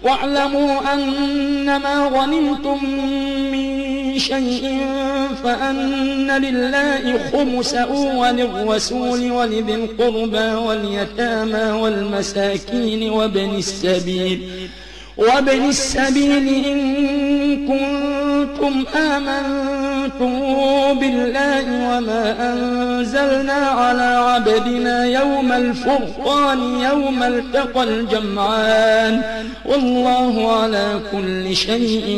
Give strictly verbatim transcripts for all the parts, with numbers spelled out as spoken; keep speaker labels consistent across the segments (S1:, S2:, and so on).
S1: واعلموا أنما غنمتم من شيء فأن لله خمسه وللرسول ولذي القربى واليتامى والمساكين وابن السبيل وابن السبيل إن كنتم آمنتم بالله وما أنزلنا على عبدنا يوم الفرقان يوم التقى الجمعان والله على كل شيء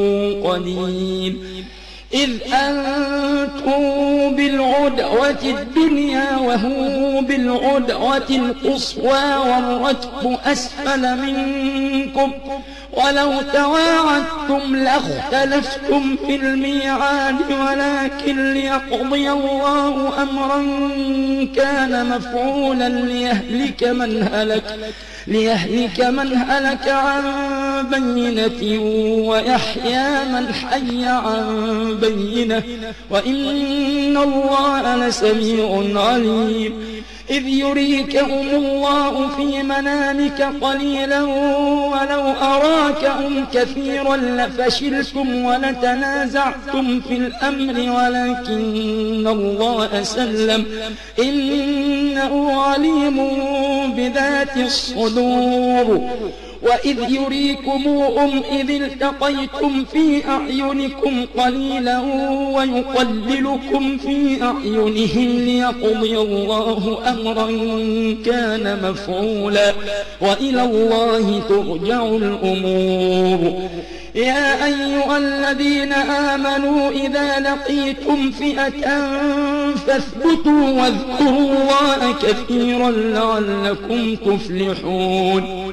S1: قدير. إذ أنتم بالعدوة الدنيا وهم بالعدوة القصوى والركب أسفل منكم ولو تواعدتم لاختلفتم في الميعاد ولكن ليقضي الله أمرا كان مفعولا ليهلك من هلك ليهلك من هلك عن بينة ويحيى من حي عن بينة وإن الله لسميع عليم. إذ يريكهم الله في منامك قليلا ولو أراكهم كثيرا لفشلتم ولتنازعتم في الأمر ولكن الله سلم إنه عليم بذات الصدور. وإذ يريكموهم إذ التقيتم في أعينكم قليلا ويقللكم في أعينهم ليقضي الله أمرا كان مفعولا وإلى الله ترجع الأمور. يا أيها الذين آمنوا إذا لقيتم فئة فاثبتوا واذكروا الله كثيرا لعلكم تفلحون.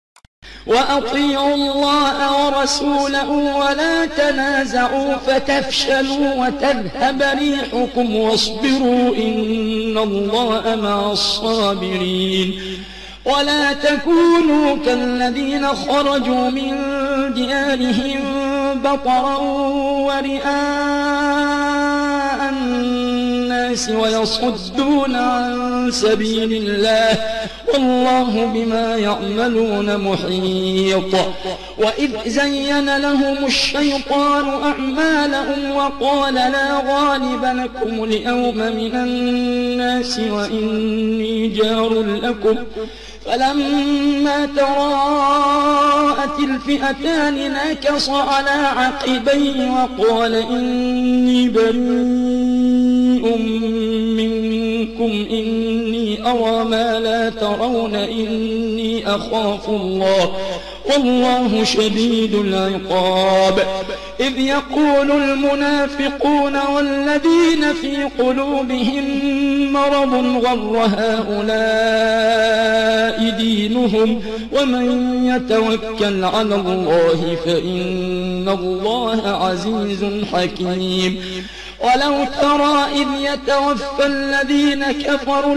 S1: وأطيعوا الله ورسوله ولا تنازعوا فتفشلوا وتذهب ريحكم واصبروا إن الله مع الصابرين. ولا تكونوا كالذين خرجوا من ديارهم بطرا ورئاء الناس ويصدون عن سبيل الله والله بما يعملون محيط. وإذ زين لهم الشيطان أعمالهم وقال لا غالب لكم اليوم من الناس وإني جار لكم فلما تراءت الفئتان نكص على عقبيه وقال إني بريء منكم إني أرى ما لا ترون إني أخاف الله والله شديد العقاب. إذ يقول المنافقون والذين في قلوبهم مرض غر هؤلاء دينهم ومن يتوكل على الله فإن الله عزيز حكيم. ولو ترى إذ يتوفى الذين كفروا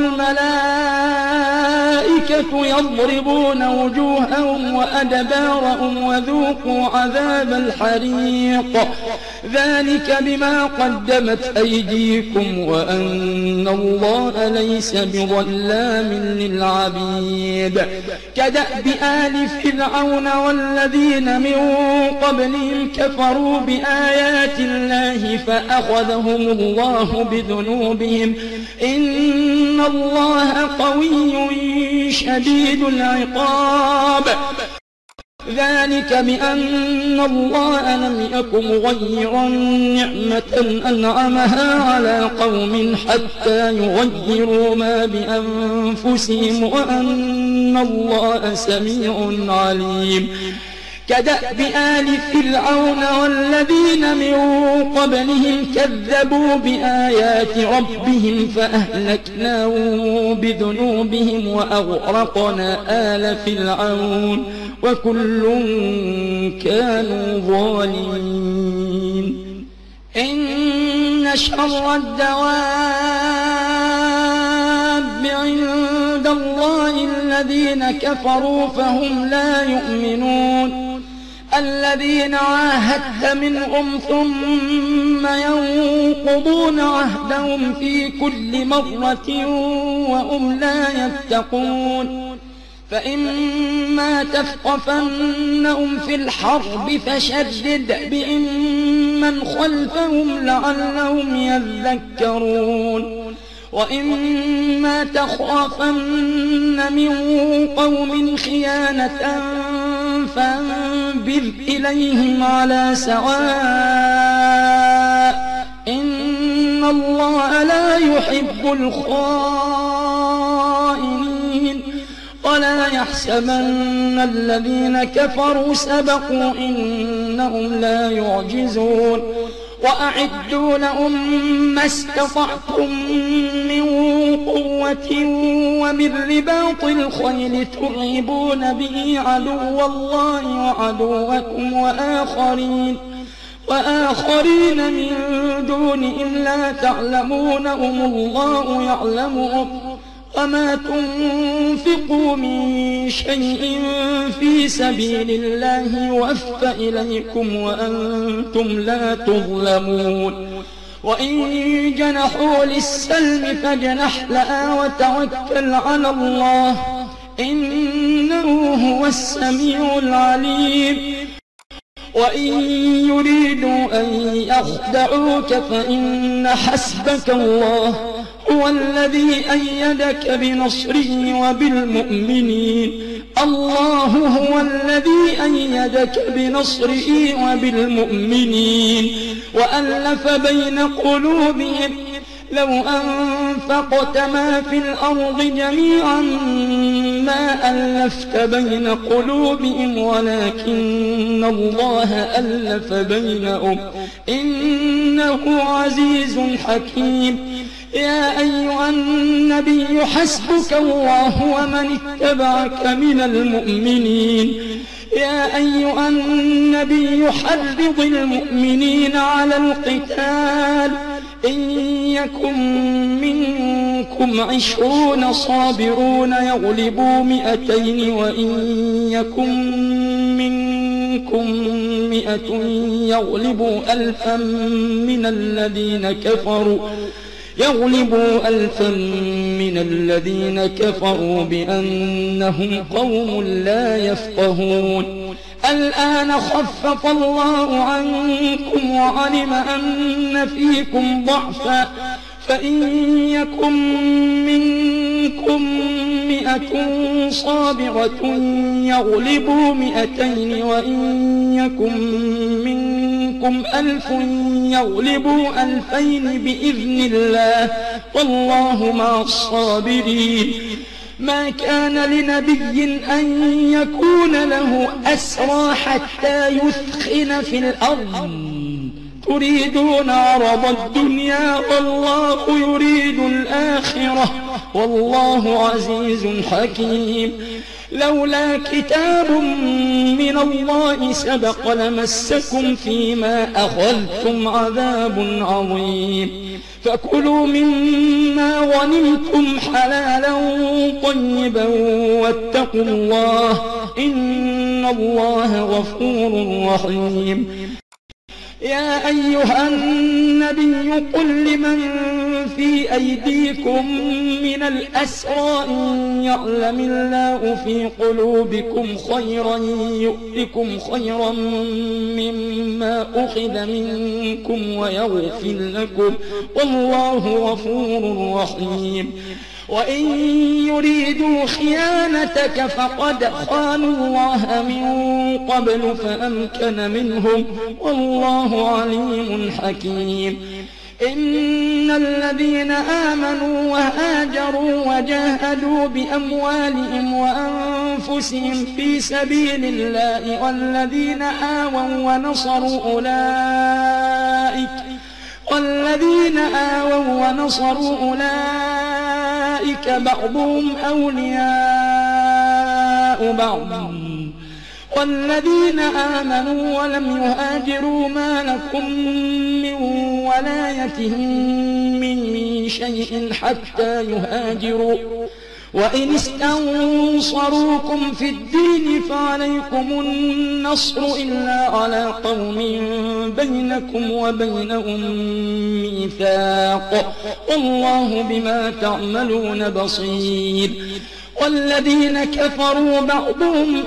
S1: الملائكة يضربون وجوههم وأدبارهم وذوقوا عذاب الحريق ذلك بما قدمت أيديكم وأن الله ليس بظلام للعبيد. كدأب آل فرعون والذين من قبلهم كفروا بآيات الله فأخذهم الله بذنوبهم إن الله قوي شديد العقاب. ذلك بأن الله لم يكن مغيرا نعمة أنعمها على قوم حتى يغيروا ما بأنفسهم وأن الله سميع عليم. كدأب آل فرعون والذين من قبلهم كذبوا بآيات ربهم فأهلكناهم بذنوبهم وأغرقنا آل فرعون وكل كانوا ظالمين. إن شر الدواب عند الله الذين كفروا فهم لا يؤمنون. الذين عاهدت منهم ثم ينقضون عهدهم في كل مرة وهم لا يتقون. فإما تثقفنهم في الحرب فشدد بهم من خلفهم لعلهم يذكرون وإما تخافن من قوم خيانة فانبذ إليهم على سواء إن الله لا يحب الخائنين ولا يحسبن الذين كفروا سبقوا إنهم لا يعجزون وأعدوا لهم ما استطعتم من قوة ومن رباط الخيل ترهبون به عدو الله وعدوكم وآخرين وآخرين من دونهم لا تعلمونهم الله يعلمهم وما تنفقوا من شيء في سبيل الله يوفى إليكم وأنتم لا تظلمون وإن جنحوا للسلم فاجنح لها وتوكل على الله إنه هو السميع العليم وإن يريدوا أن يخدعوك فإن حسبك الله هو الذي أيدك بنصره وبالمؤمنين الله هو الذي أيدك بنصره وبالمؤمنين وألف بين قلوبهم لو أنفقت ما في الأرض جميعا ما ألفت بين قلوبهم ولكن الله ألف بينهم إنه عزيز حكيم يا أيها النبي حسبك الله ومن اتبعك من المؤمنين يا أيها النبي حرض المؤمنين على القتال إن يكن منكم عشرون صابرون يغلبوا مئتين وإن يكن منكم مئة يغلبوا ألفا من الذين كفروا يغلبوا ألفا من الذين كفروا بأنهم قوم لا يفقهون الآن خفف الله عنكم وعلم أن فيكم ضعفا فإن يكن منكم مئة صابرة يغلبوا مئتين وإن يكن منكم ألف يغلبوا ألفين بإذن الله والله مع الصابرين ما كان لنبي أن يكون له أسرى حتى يثخن في الأرض تريدون عرض الدنيا والله يريد الآخرة والله عزيز حكيم لولا كتاب من الله سبق لمسكم فيما أخذتم عذاب عظيم فكلوا مما غنمتم حلالا طيبا واتقوا الله إن الله غفور رحيم يا أيها النبي قل لمن في أيديكم من الأسرى إن يعلم الله في قلوبكم خيرا يؤتكم خيرا مما أخذ منكم ويغفر لكم والله غفور رحيم وإن يريدوا خيانتك فقد خانوا الله من قبل فأمكن منهم والله عليم حكيم إن الذين آمنوا وهاجروا وجاهدوا بأموالهم وأنفسهم في سبيل الله والذين آووا ونصروا أولئك والذين آووا ونصروا أولئك بعضهم أولياء بعض والذين آمنوا ولم يهاجروا ما لكم من ولايتهم من شيء حتى يهاجروا وإن استنصروكم في الدين فعليكم النصر إلا على قوم بينكم وبينهم ميثاق والله بما تعملون بصير والذين كفروا بعضهم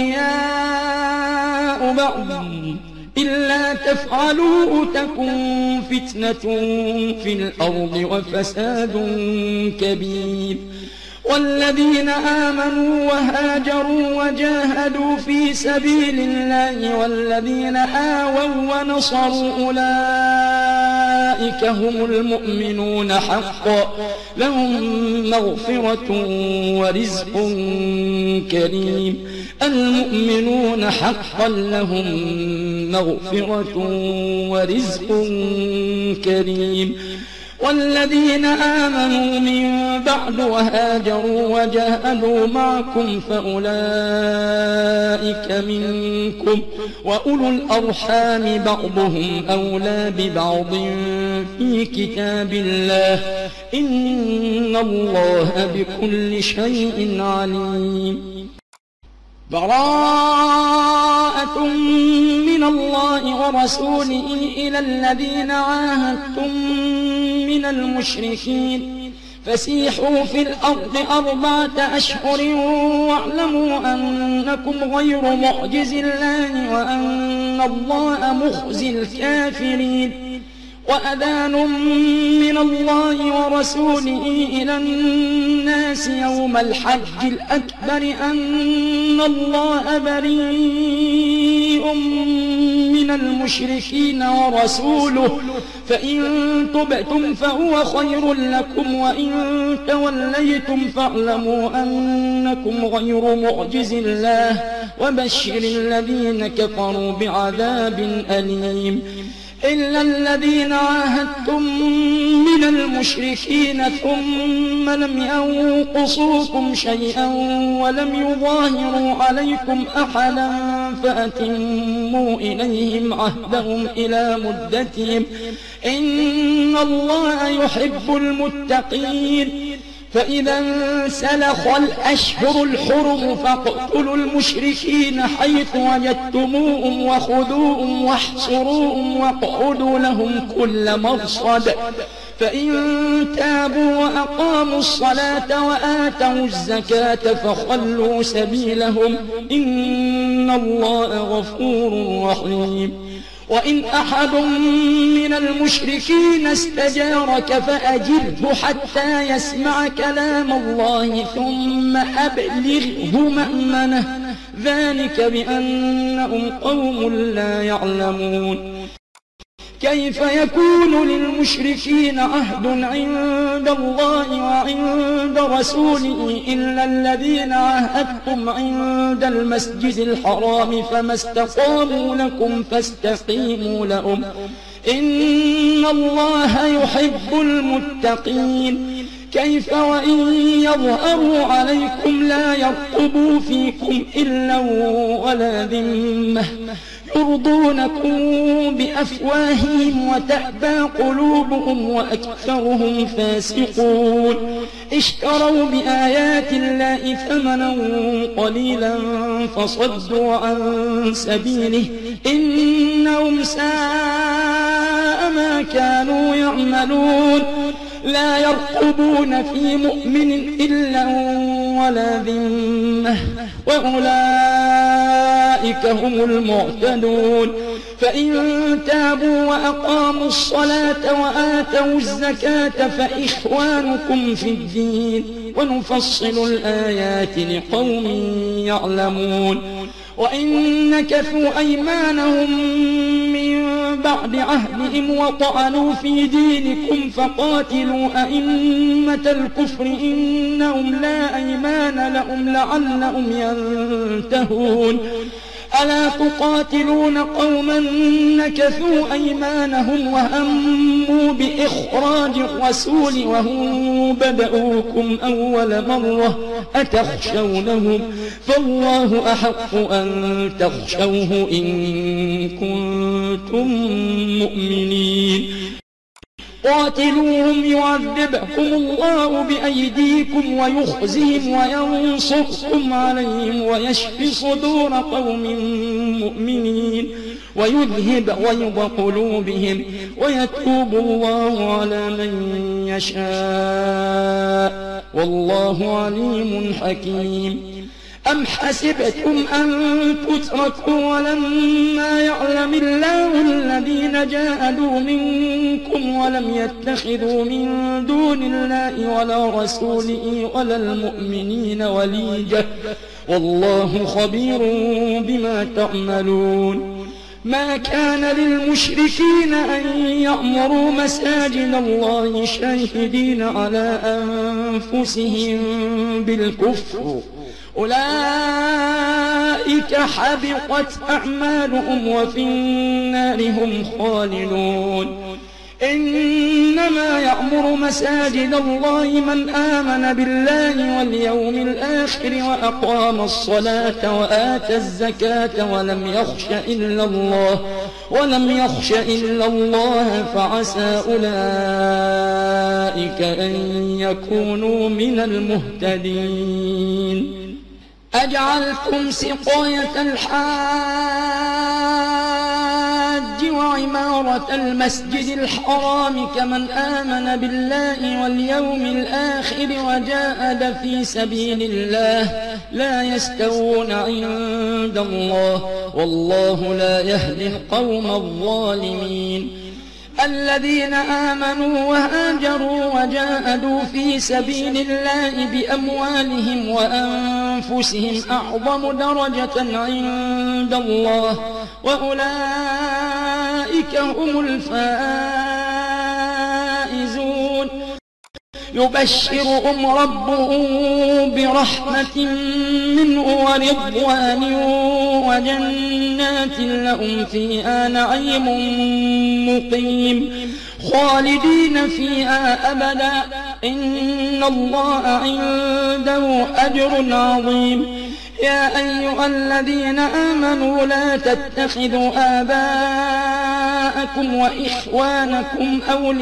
S1: أولياء بعض إلا تفعلوا تكن فتنة في الأرض وفساد كبير والذين آمنوا وهاجروا وجاهدوا في سبيل الله والذين آووا ونصروا أولئك هم المؤمنون حقا لهم مغفرة ورزق كريم المؤمنون حقا لهم مغفرة ورزق كريم والذين آمنوا من بعد وهاجروا وجاهدوا معكم فأولئك منكم وأولو الأرحام بعضهم أولى ببعض في كتاب الله إن الله بكل شيء عليم براءة من الله ورسوله إلى الذين عاهدتم من المشركين فسيحوا في الأرض أربعة أشهر واعلموا أنكم غير معجز الله وأن الله مخزي الكافرين وأذان من الله ورسوله إلى الناس يوم الحج الأكبر أن الله بريء من المشركين ورسوله فإن تبتم فهو خير لكم وإن توليتم فاعلموا أنكم غير معجز الله وبشر الذين كفروا بعذاب أليم إلا الذين عاهدتم من المشركين ثم لم ينقصوكم شيئا ولم يظاهروا عليكم أحدا فأتموا إليهم عهدهم إلى مدتهم إن الله يحب المتقين فإذا انسلخ الأشهر الحرم فاقتلوا المشركين حيث وجدتموهم وخذوهم واحصروهم واقعدوا لهم كل مرصد فإن تابوا وأقاموا الصلاة وآتوا الزكاة فخلوا سبيلهم إن الله غفور رحيم وإن أحد من المشركين استجارك فأجره حتى يسمع كلام الله ثم أبلغه مأمنه ذلك بأنهم قوم لا يعلمون كيف يكون للمشركين عهد عند الله وعند رسوله إلا الذين عاهدتم عند المسجد الحرام فما استقاموا لكم فاستقيموا لهم إن الله يحب المتقين كيف وإن يظهروا عليكم لا يرقبوا فيكم إلا ولا ذمة يرضونكم بأفواههم وتأبى قلوبهم وأكثرهم فاسقون اشتروا بآيات الله ثمنا قليلا فصدوا عن سبيله إنهم ساء ما كانوا يعملون لا يرقبون في مؤمن إلا ولا ذمة وأولئك هم المعتدون فإن تابوا وأقاموا الصلاة وآتوا الزكاة فإخوانكم في الدين ونفصل الآيات لقوم يعلمون وإن نكثوا أيمانهم من بعد عهدهم وطعنوا في دينكم فقاتلوا أئمة الكفر إنهم لا أيمان لهم لعلهم ينتهون ألا تقاتلون قوما نكثوا أيمانهم وهموا بإخراج الرسول وهم بدؤوكم أول مرة أتخشونهم فالله أحق أن تخشوه إن كنتم مؤمنين قاتلوهم يعذبهم الله بأيديكم ويخزهم وينصركم عليهم ويشفي صدور قوم مؤمنين ويذهب غيظ قلوبهم ويتوب الله على من يشاء والله عليم حكيم. أم حسبتم أن تتركوا ولما يعلم الله الذين جاهدوا منكم ولم يتخذوا من دون الله ولا رسوله ولا المؤمنين وليجة والله خبير بما تعملون. ما كان للمشركين أن يأمروا مساجد الله شاهدين على أنفسهم بالكفر أولئك حبطت أعمالهم وفي النار هم خالدون. إنما يعمر مساجد الله من آمن بالله واليوم الآخر وأقام الصلاة وآتى الزكاة ولم يخش إلا الله ولم يخش إلا الله فعسى أولئك أن يكونوا من المهتدين. أجعلتم سقاية الحاج وعمارة المسجد الحرام كمن آمن بالله واليوم الآخر وجاهد في سبيل الله لا يستوون عند الله والله لا يهدي القوم الظالمين. الذين آمنوا وهاجروا وجاهدوا في سبيل الله بأموالهم وأنفسهم أعظم درجة عند الله وأولئك هم الفائزون. يبشرهم ربهم برحمة منه ورضوان وجنات لهم فيها نعيم مقيم خالدين فيها أبدا إن الله عنده أجر عظيم. يا أيها الذين آمنوا لا تتخذوا آباءكم وإخوانكم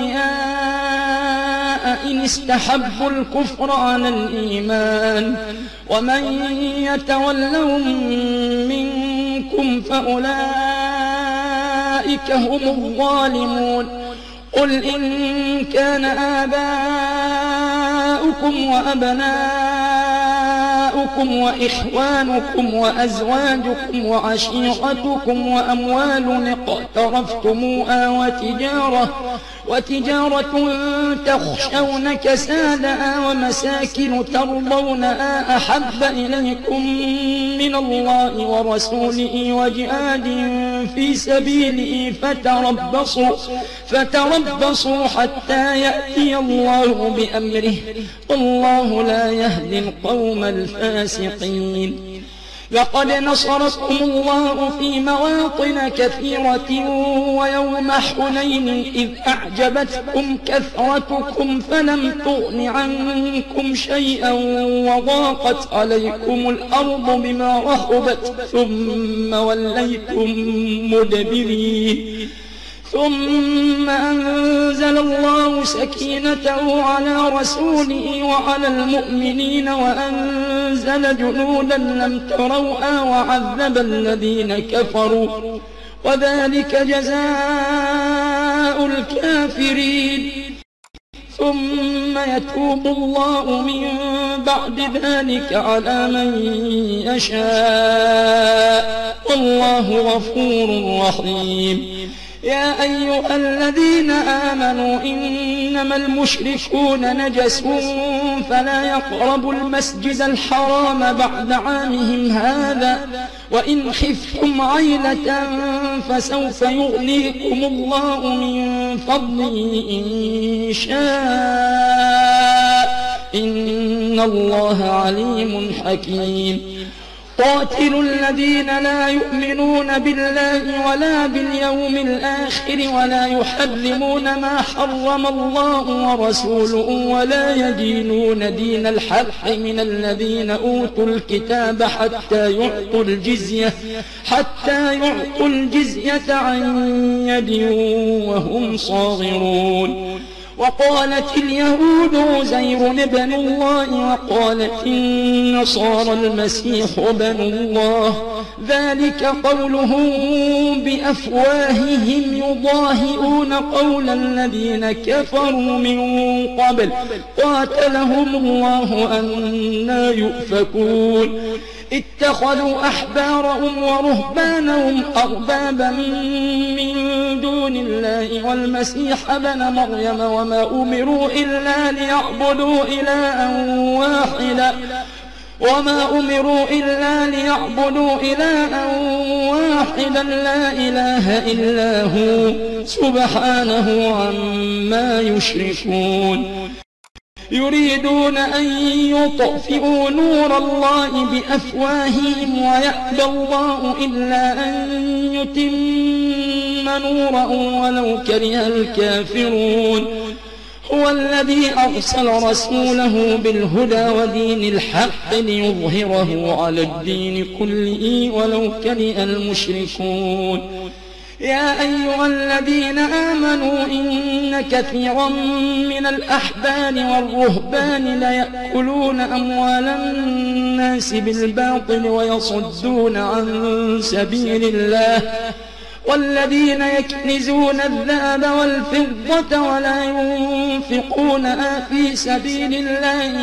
S1: أولياء إن استحبوا الكفر على الإيمان ومن يتولهم منكم فأولئك هم الظالمون. قل إن كان آباؤكم وأبناؤكم وإخوانكم وأزواجكم وعشيرتكم وأموال اقترفتموها وتجارة وتجارة تخشون كسادها ومساكن ترضونها أحب إليكم من الله ورسوله وجهاد في سبيله فتربصوا فتربصوا حتى يأتي الله بأمره والله لا يهدي القوم الفاسقين. لقد نصركم الله في مواطن كثيرة ويوم حنين إذ أعجبتكم كثرتكم فلم تغن عنكم شيئا وضاقت عليكم الأرض بما رحبت ثم وليتم مدبرين. ثم أنزل الله سكينته على رسوله وعلى المؤمنين وأنزل جنودا لم تروها وعذب الذين كفروا وذلك جزاء الكافرين. ثم يتوب الله من بعد ذلك على من يشاء والله غفور رحيم. يا أيها الذين آمنوا إنما المشركون نجس فلا يقربوا المسجد الحرام بعد عامهم هذا وإن خفتم عيلة فسوف يغنيكم الله من فضله إن شاء إن الله عليم حكيم. قاتلوا الذين لا يؤمنون بالله ولا باليوم الآخر ولا يحرمون ما حرم الله ورسوله ولا يدينون دين الحق من الذين أوتوا الكتاب حتى يعطوا الجزية حتى يعطوا الجزية عن يد وهم صاغرون. وقالت اليهود عزير ابن الله وقالت النصارى المسيح ابن الله ذلك قولهم بأفواههم يضاهئون قول الذين كفروا من قبل قاتلهم الله أنى يؤفكون اتخذوا أحبارهم ورهبانهم أربابا من دون الله والمسيح ابن مريم وما أمروا إلا ليعبدوا إلها واحدا وما أمروا إلا ليعبدوا إلها واحدا لا إله إلا هو سبحانه عما يشركون يريدون أن يطفئوا نور الله بأفواههم ويأبى الله إلا أن يتم نوره ولو كره الكافرون هو الذي أرسل رسوله بالهدى ودين الحق ليظهره على الدين كله ولو كره المشركون يا أيها الذين آمنوا إن كثيرا من الأحبار والرهبان ليأكلون أموال الناس بالباطل ويصدون عن سبيل الله والذين يكنزون الذهب والفضة ولا ينفقونها في سبيل الله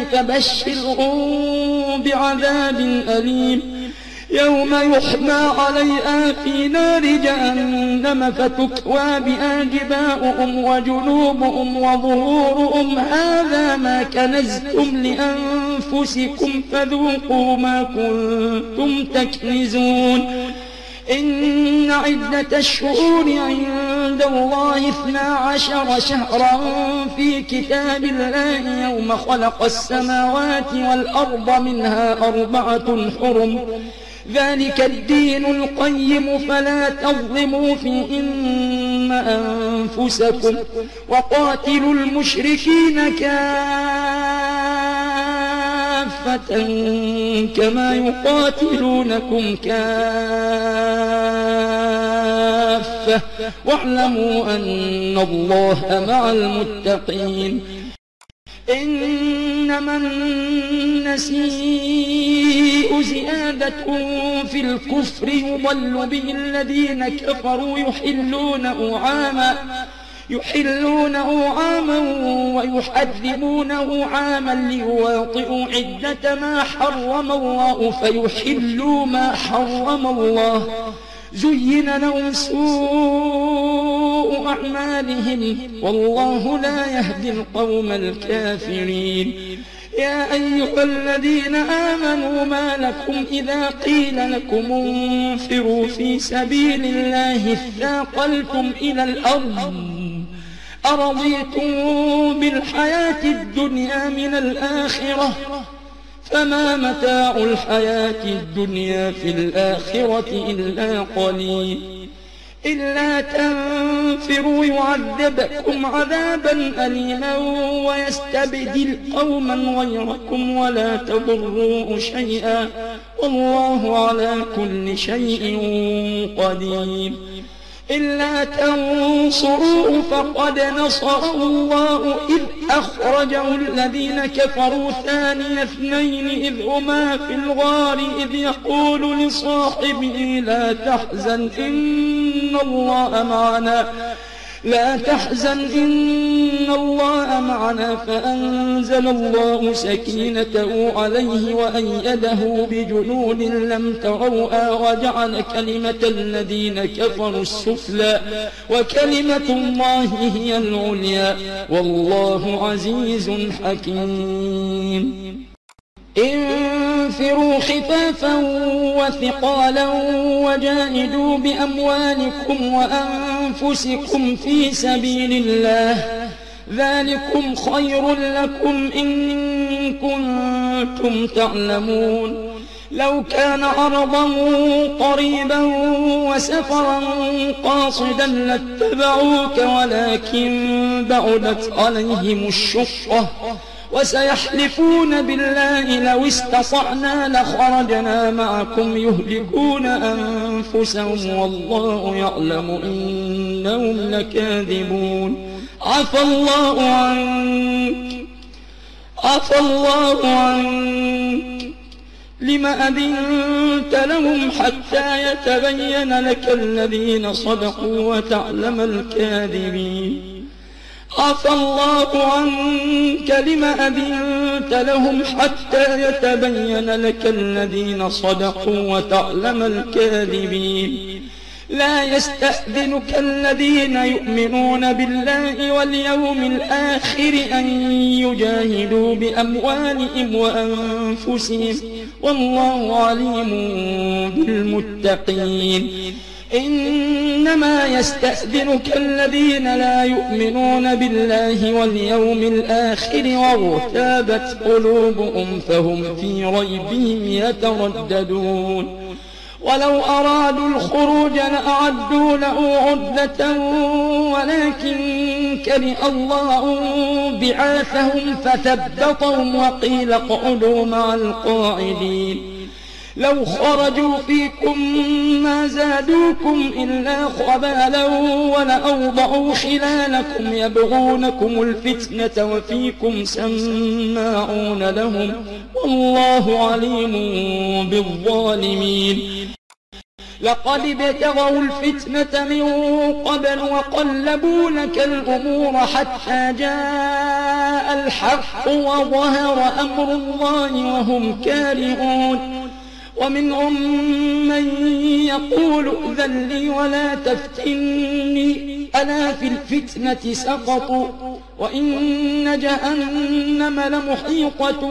S1: فبشرهم بعذاب أليم يوم يحمى عليها في نار جهنم فتكوى بها جباههم وجنوبهم وظهورهم هذا ما كنزتم لأنفسكم فذوقوا ما كنتم تكنزون إن عدة الشهور عند الله اثنا عشر شهرا في كتاب الله يوم خلق السماوات والأرض منها أربعة حرم ذلك الدين القيم فلا تظلموا فيهن أنفسكم وقاتلوا المشركين كافة كما يقاتلونكم كافة واعلموا أن الله مع المتقين إنما النسيء زيادة في الكفر يضل به الذين كفروا يحلونه عاما يحلونه عاما ويحرمونه عاما ليواطئوا عدة ما حرم الله فيحلوا ما حرم الله زين لهم سوء أعمالهم والله لا يهدي القوم الكافرين يا أيها الذين آمنوا ما لكم إذا قيل لكم انفروا في سبيل الله اثاقلتم إلى الأرض أرضيتم بالحياة الدنيا من الآخرة فما متاع الحياة الدنيا في الآخرة إلا قليل إلا تنفروا يعذبكم عذابا أليما ويستبدل قوما غيركم ولا تضروه شيئا والله على كل شيء قدير إلا تنصروه فقد نصره الله إذ أخرجه الذين كفروا ثاني اثنين إذ هما في الغار إذ يقول لصاحبه لا تحزن إن الله معنا لا تحزن إن الله معنا فأنزل الله سكينته عليه وأيده بجنود لم تروها وجعل كلمة الذين كفروا السفلى وكلمة الله هي العليا والله عزيز حكيم انفروا خفافا وثقالا وجاهدوا بأموالكم وأنفسكم في سبيل الله ذلكم خير لكم إن كنتم تعلمون لو كان عرضا قريبا وسفرا قاصدا لاتبعوك ولكن بعدت عليهم الشقة وسيحلفون بالله لو استطعنا لخرجنا معكم يهلكون أنفسهم والله يعلم إنهم لكاذبون عفى الله عنك عفى الله عنك لم أذنت لهم حتى يتبين لك الذين صدقوا وتعلم الكاذبين عفى الله عنك لم أذنت لهم حتى يتبين لك الذين صدقوا وتعلم الكاذبين لا يستأذنك الذين يؤمنون بالله واليوم الآخر أن يجاهدوا بأموالهم وأنفسهم والله عليم بالمتقين إنما يستأذنك الذين لا يؤمنون بالله واليوم الآخر وارتابت قلوبهم فهم في ريبهم يترددون ولو أرادوا الخروج لأعدوا له عدة ولكن كره الله بعاثهم فثبطهم وقيل اقعدوا مع القاعدين لو خرجوا فيكم ما زادوكم إلا خبالا ولأوضعوا خلالكم يبغونكم الفتنة وفيكم سماعون لهم والله عليم بالظالمين لقد ابتغوا الفتنة من قبل وقلبوا لك الأمور حتى جاء الحق وظهر أمر الله وهم كارهون ومنهم من يقول ائذن لي ولا تفتني ألا في الفتنة سقطوا وإن جهنم لمحيطة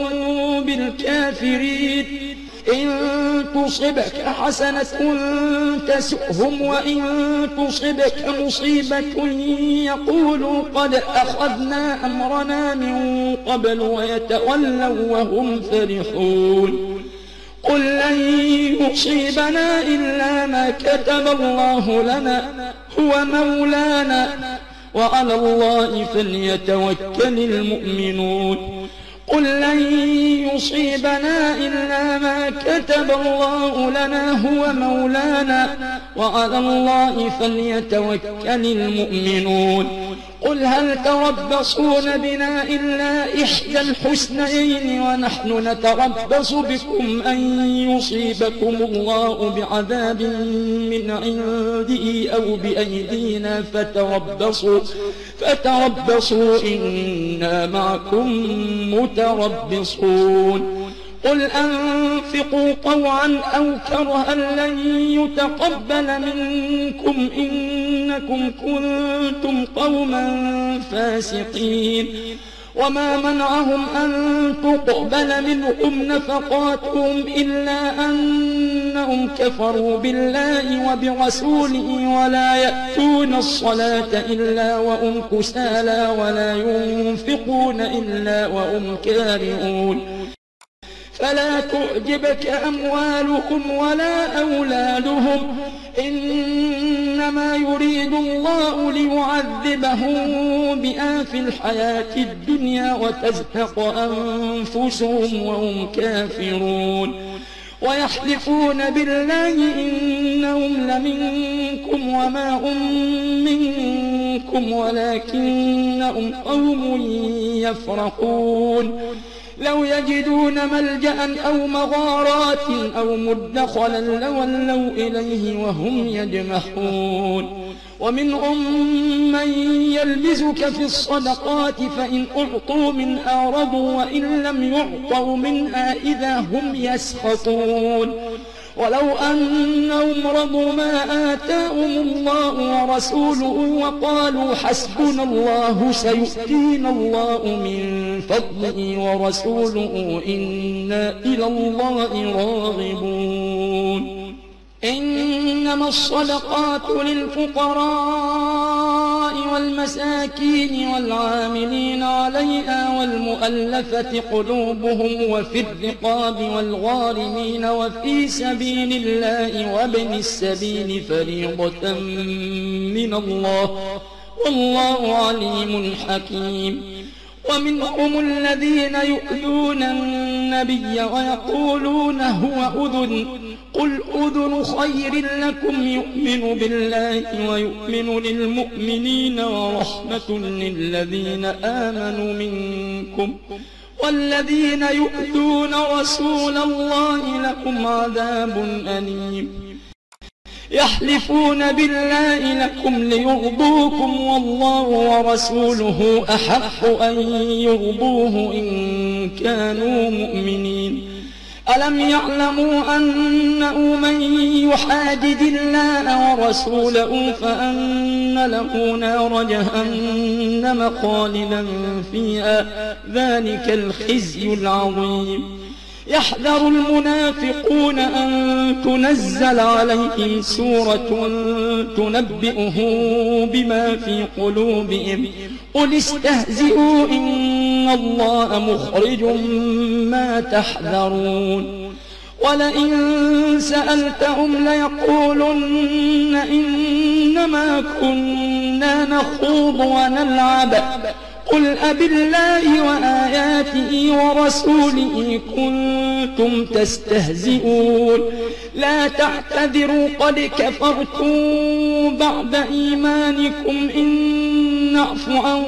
S1: بالكافرين إن تصبك حسنة تسؤهم وإن تصبك مصيبة يقولوا قد أخذنا أمرنا من قبل ويتولوا وهم فرحون قل لن يصيبنا إلا ما كتب الله لنا هو مولانا وعلى الله فليتوكل المؤمنون قل لن يصيبنا إلا ما كتب الله لنا هو مولانا وعلى الله فليتوكل المؤمنون قل هل تربصون بنا إلا إحدى الحسنيين ونحن نتربص بكم أن يصيبكم الله بعذاب من عنده أو بأيدينا فتربصوا فتربصوا إنا معكم متربصون قل أنفقوا طوعا أو كرها لن يتقبل منكم إنكم كنتم قوما فاسقين وما منعهم أن تقبل منهم نفقاتهم إلا أنهم كفروا بالله وبرسوله ولا يأتون الصلاة إلا وهم كسالى ولا ينفقون إلا وهم كارهون فلا تعجبك أموالهم ولا أولادهم إنما يريد الله ليعذبهم بها في الحياة الدنيا وتزهق أنفسهم وهم كافرون ويحلفون بالله إنهم لمنكم وما هم منكم ولكنهم قوم يفرقون لو يجدون ملجأ أو مغارات أو مدخلا لولوا إليه وهم يجمحون ومنهم من يلمزك في الصدقات فإن أعطوا منها رضوا وإن لم يعطوا منها إذا هم يسخطون ولو أنهم رضوا ما آتاهم الله ورسوله وقالوا حسبنا الله سيؤتينا الله من فضله ورسوله إنا إلى الله راغبون إنما الصدقات للفقراء والمساكين والعاملين عليها والمؤلفة قلوبهم وفي الرقاب والغارمين وفي سبيل الله وابن السبيل فريضة من الله والله عليم حكيم ومنهم الذين يؤذون النبي ويقولون هو أذن قل أذن خير لكم يؤمن بالله ويؤمن للمؤمنين ورحمة للذين آمنوا منكم والذين يؤذون رسول الله لهم عذاب أليم يحلفون بالله لكم ليرضوكم والله ورسوله أحق أن يرضوه إن كانوا مؤمنين ألم يعلموا أنه من يحادد الله ورسوله فأن له نار جهنم خالدا فيها ذلك الخزي العظيم يحذر المنافقون أن تنزل عليهم سورة تنبئهم بما في قلوبهم قل استهزئوا إن الله مخرج ما تحذرون ولئن سألتهم ليقولن إنما كنا نخوض ونلعب قل أبالله وآياته ورسوله كنتم تستهزئون لا تعتذروا قد كفرتم بعد إيمانكم إن نعف عن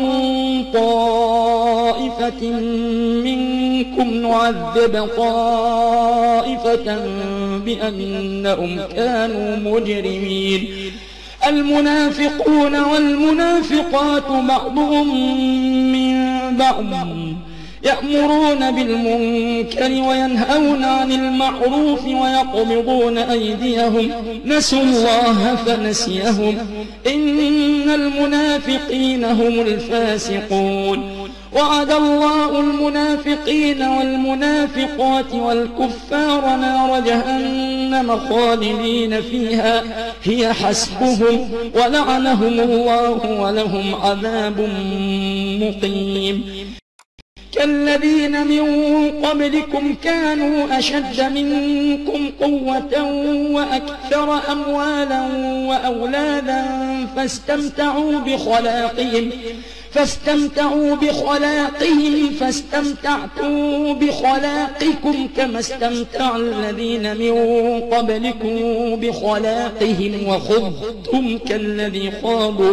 S1: طائفة منكم نعذب طائفة بأنهم كانوا مجرمين المنافقون والمنافقات بعضهم من بعض يأمرون بالمنكر وينهون عن المعروف ويقبضون أيديهم نسوا الله فنسيهم إن المنافقين هم الفاسقون وعد الله المنافقين والمنافقات والكفار نار جهنم خالدين فيها هي حسبهم ولعنهم الله ولهم عذاب مقيم كالذين من قبلكم كانوا أشد منكم قوة وأكثر أموالا وأولادا فاستمتعوا بخلاقهم فاستمتعوا بخلاقهم فاستمتعتم بخلاقكم كما استمتع الذين من قبلكم بخلاقهم وخضتم كالذي خاضوا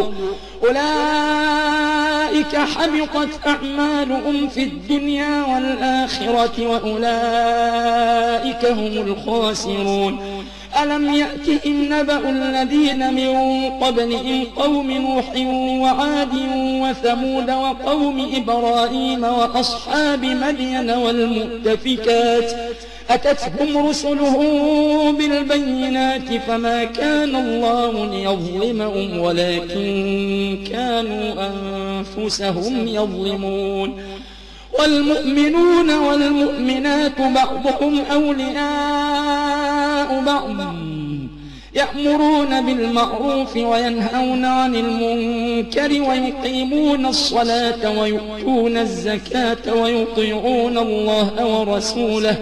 S1: أولئك حبطت أعمالهم في الدنيا والآخرة وأولئك هم الخاسرون ألم يأتهم نبأ الذين من قبلهم قوم نوح وعاد وثمود وقوم إبراهيم وأصحاب مدين والمؤتفكات أتتهم رسلهم بالبينات فما كان الله ليظلمهم ولكن كانوا أنفسهم يظلمون والمؤمنون والمؤمنات بعضهم أولياء بعض يأمرون بالمعروف وينهون عن المنكر ويقيمون الصلاة ويؤتون الزكاة ويطيعون الله ورسوله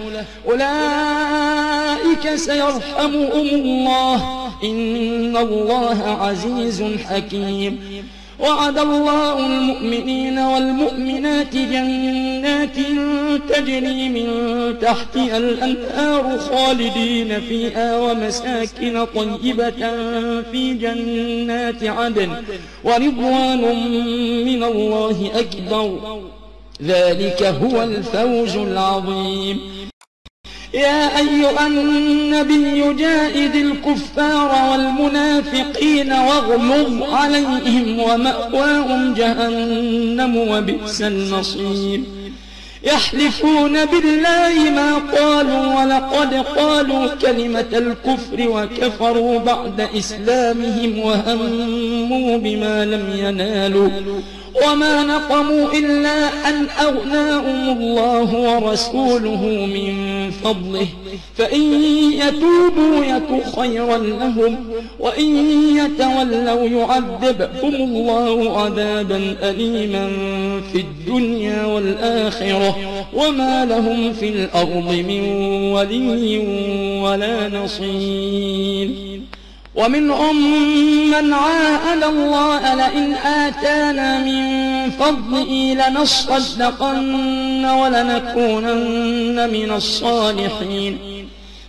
S1: أولئك سيرحمهم الله إن الله عزيز حكيم وعد الله المؤمنين والمؤمنات جنات تجري من تحتها الأنهار خالدين فيها ومساكن طيبة في جنات عدن ورضوان من الله أكبر ذلك هو الفوز العظيم يا أيها النبي جاهد الكفار والمنافقين واغلظ عليهم ومأواهم جهنم وبئس المصير يحلفون بالله ما قالوا ولقد قالوا كلمة الكفر وكفروا بعد إسلامهم وهموا بما لم ينالوا وما نقموا إلا أن أغناهم الله ورسوله من فضله فإن يتوبوا يك خيرا لهم وإن يتولوا يعذبهم الله عذابا أليما في الدنيا والآخرة وما لهم في الأرض من ولي ولا نصير ومنهم من عاهد الله لئن آتانا من فضله لنصدقن ولنكونن من الصالحين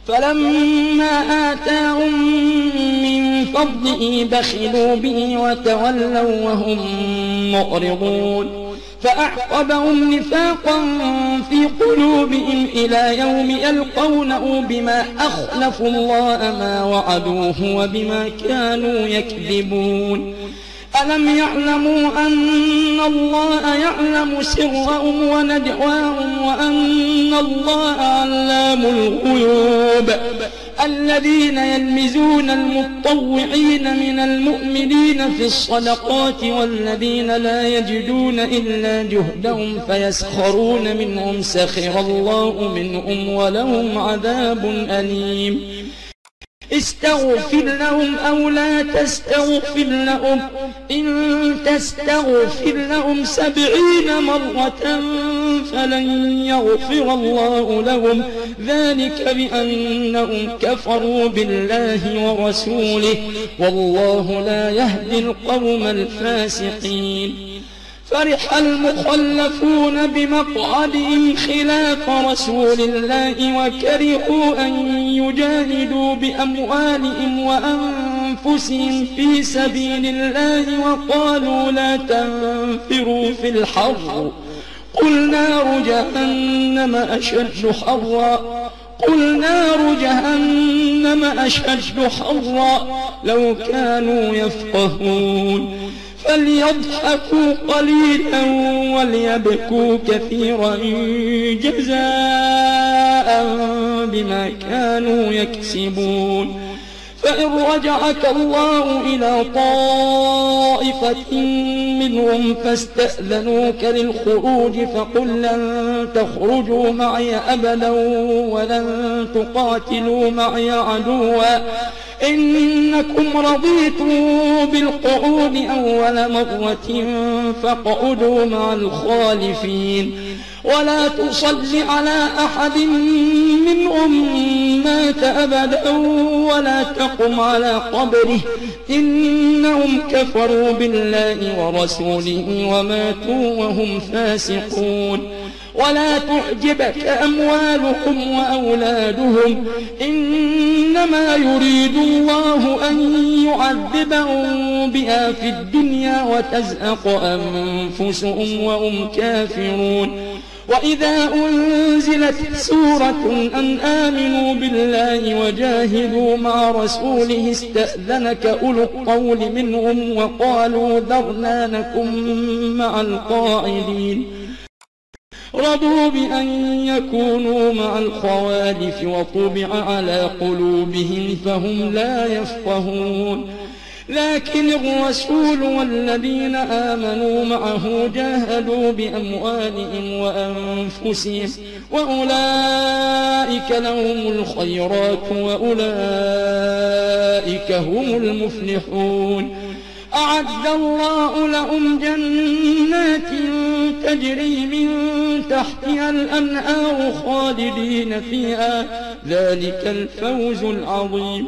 S1: فلما آتاهم من فضله بخلوا به وتولوا وهم معرضون فأعقبهم نفاقا في قلوبهم إلى يوم يلقونه بما أخلفوا الله ما وعدوه وبما كانوا يكذبون ألم يعلموا أن الله يعلم سرهم ونجواهم وأن الله علام الغيوب الذين يلمزون المطوعين من المؤمنين في الصدقات والذين لا يجدون إلا جهدهم فيسخرون منهم سخر الله منهم ولهم عذاب أليم استغفر لهم أو لا تستغفر لهم إن تستغفر لهم سبعين مرة فلن يغفر الله لهم ذلك بأنهم كفروا بالله ورسوله والله لا يهدي القوم الفاسقين فرح المخلفون بمقعدهم خلاف رسول الله وكرهوا أن يجاهدوا بأموالهم وأنفسهم في سبيل الله وقالوا لا تنفروا في الحر قل نار جهنم أشد حرا قل نار جهنم أشد حرا لو كانوا يفقهون فليضحكوا قليلا وليبكوا كثيرا جزاء بما كانوا يكسبون فإن رجعك الله إلى طائفة منهم فاستأذنوك للخروج فقل لن تخرجوا معي أبدا ولن تقاتلوا معي عدوا إنكم رضيتم بالقعود أول مرة فاقعدوا مع الخالفين ولا تصل على أحد منهم مات أبدا ولا تقم على قبره إنهم كفروا بالله ورسوله وماتوا وهم فاسقون ولا تعجبك أموالهم وأولادهم إنما يريد الله أن يعذبهم بها في الدنيا وتزهق أنفسهم وهم كافرون وإذا أنزلت سورة أن آمنوا بالله وجاهدوا مع رسوله استأذنك أولو الطول منهم وقالوا ذرنا نكن مع القاعدين رضوا بأن يكونوا مع الخوالف وطبع على قلوبهم فهم لا يفقهون لكن الرسول والذين آمنوا معه جاهدوا بأموالهم وأنفسهم وأولئك لهم الخيرات وأولئك هم المفلحون أعد الله لهم جنات تجري من تحتها الأنهار خالدين فيها ذلك الفوز العظيم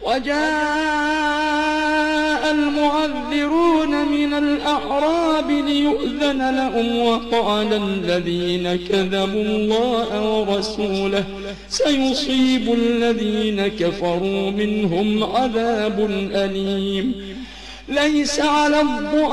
S1: وجاء المعذرون من الأعراب ليؤذن لهم وقال الذين كذبوا الله ورسوله سيصيب الذين كفروا منهم عذاب أليم ليس على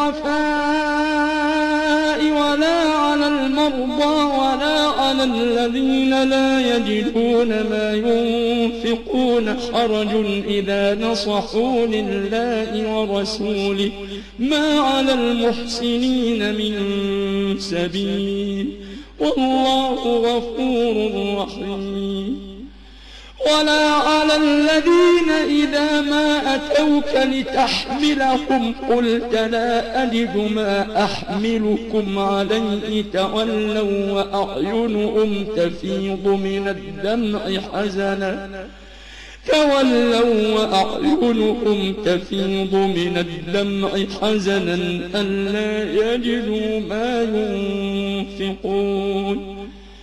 S1: الضعفاء ولا على المرضى ولا على الذين لا يجدون ما ينفقون حرج إذا نصحوا لله ورسوله ما على المحسنين من سبيل والله غفور رحيم ولا على الذين إذا ما أتوك لتحملهم قلت لا أجد ما أحملكم عليه تولوا وأعينهم تفيض من الدمع حزنا تولوا وأعينهم تفيض من الدمع حزنا ألا يجدوا ما ينفقون